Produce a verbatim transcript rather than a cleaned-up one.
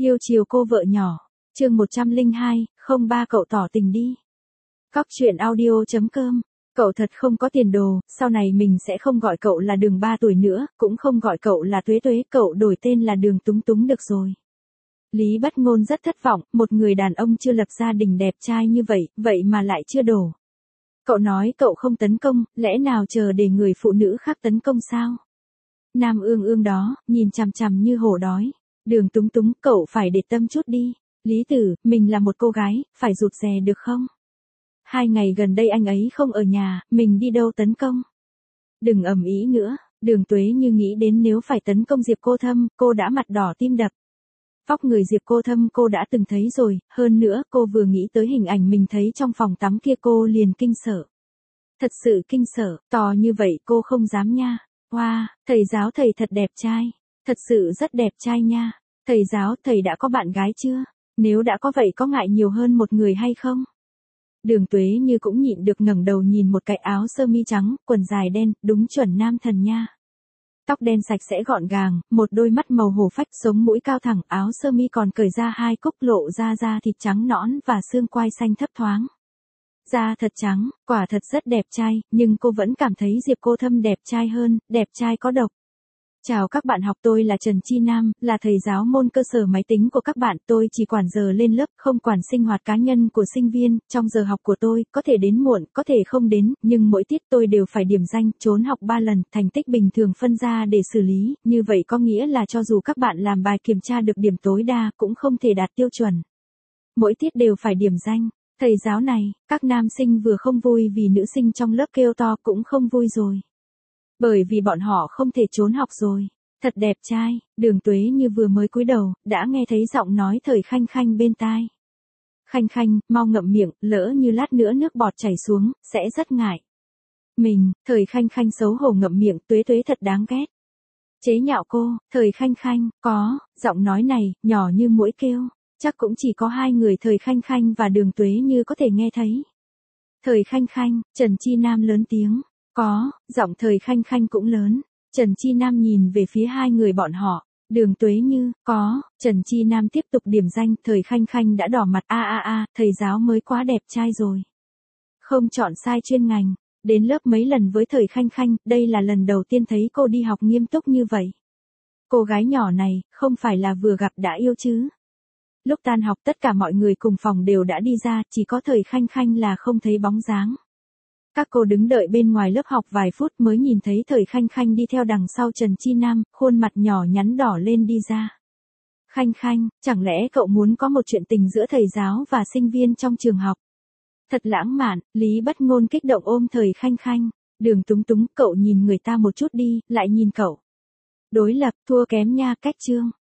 Yêu chiều cô vợ nhỏ. Chương một trăm lẻ hai, không ba cậu tỏ tình đi. Cóc truyện audio chấm com. Cậu thật không có tiền đồ, sau này mình sẽ không gọi cậu là Đường ba tuổi nữa, cũng không gọi cậu là Tuế Tuế, cậu đổi tên là Đường Túng Túng được rồi. Lý Bất Ngôn rất thất vọng, một người đàn ông chưa lập gia đình đẹp trai như vậy, vậy mà lại chưa đổ. Cậu nói cậu không tấn công, lẽ nào chờ để người phụ nữ khác tấn công sao? Nam Ương Ương đó, nhìn chằm chằm như hổ đói. Đường Túng Túng, cậu phải để tâm chút đi. Lý Tử, mình là một cô gái, phải rụt rè được không? Hai ngày gần đây anh ấy không ở nhà, mình đi đâu tấn công? Đừng ầm ĩ nữa. Đường Tuế Như nghĩ đến nếu phải tấn công Diệp Cô Thâm, cô đã mặt đỏ tim đập. Vóc người Diệp Cô Thâm cô đã từng thấy rồi, hơn nữa cô vừa nghĩ tới hình ảnh mình thấy trong phòng tắm kia cô liền kinh sợ. Thật sự kinh sợ, to như vậy cô không dám nha. Wow, thầy giáo thầy thật đẹp trai. Thật sự rất đẹp trai nha. Thầy giáo, thầy đã có bạn gái chưa? Nếu đã có vậy có ngại nhiều hơn một người hay không? Đường Tuế Như cũng nhịn được ngẩng đầu nhìn một cái áo sơ mi trắng, quần dài đen, đúng chuẩn nam thần nha. Tóc đen sạch sẽ gọn gàng, một đôi mắt màu hổ phách, sống mũi cao thẳng, áo sơ mi còn cởi ra hai cúc lộ ra da thịt trắng nõn và xương quai xanh thấp thoáng. Da thật trắng, quả thật rất đẹp trai, nhưng cô vẫn cảm thấy Diệp Cô Thâm đẹp trai hơn, đẹp trai có độc. Chào các bạn học, tôi là Trần Chi Nam, là thầy giáo môn cơ sở máy tính của các bạn, tôi chỉ quản giờ lên lớp, không quản sinh hoạt cá nhân của sinh viên, trong giờ học của tôi, có thể đến muộn, có thể không đến, nhưng mỗi tiết tôi đều phải điểm danh, trốn học ba lần, thành tích bình thường phân ra để xử lý, như vậy có nghĩa là cho dù các bạn làm bài kiểm tra được điểm tối đa, cũng không thể đạt tiêu chuẩn. Mỗi tiết đều phải điểm danh. Thầy giáo này, các nam sinh vừa không vui vì nữ sinh trong lớp kêu to cũng không vui rồi. Bởi vì bọn họ không thể trốn học rồi. Thật đẹp trai. Đường Tuế Như vừa mới cúi đầu, đã nghe thấy giọng nói Thời Khanh Khanh bên tai. Khanh Khanh, mau ngậm miệng, lỡ như lát nữa nước bọt chảy xuống, sẽ rất ngại. Mình, Thời Khanh Khanh xấu hổ ngậm miệng, Tuế Tuế thật đáng ghét. Chế nhạo cô, Thời Khanh Khanh, có, giọng nói này, nhỏ như muỗi kêu. Chắc cũng chỉ có hai người Thời Khanh Khanh và Đường Tuế Như có thể nghe thấy. Thời Khanh Khanh, Trần Chi Nam lớn tiếng. Có, giọng Thời Khanh Khanh cũng lớn. Trần Chi Nam nhìn về phía hai người bọn họ. Đường Tuế Như, có, Trần Chi Nam tiếp tục điểm danh. Thời Khanh Khanh đã đỏ mặt. A a a, thầy giáo mới quá đẹp trai rồi. Không chọn sai chuyên ngành. Đến lớp mấy lần với Thời Khanh Khanh, đây là lần đầu tiên thấy cô đi học nghiêm túc như vậy. Cô gái nhỏ này, không phải là vừa gặp đã yêu chứ? Lúc tan học tất cả mọi người cùng phòng đều đã đi ra, chỉ có Thời Khanh Khanh là không thấy bóng dáng. Các cô đứng đợi bên ngoài lớp học vài phút mới nhìn thấy Thời Khanh Khanh đi theo đằng sau Trần Chi Nam, khuôn mặt nhỏ nhắn đỏ lên đi ra. Khanh Khanh, chẳng lẽ cậu muốn có một chuyện tình giữa thầy giáo và sinh viên trong trường học? Thật lãng mạn. Lý Bất Ngôn kích động ôm Thời Khanh Khanh. Đường Túng Túng, cậu nhìn người ta một chút đi, lại nhìn cậu. Đối lập, thua kém nha, cách chương.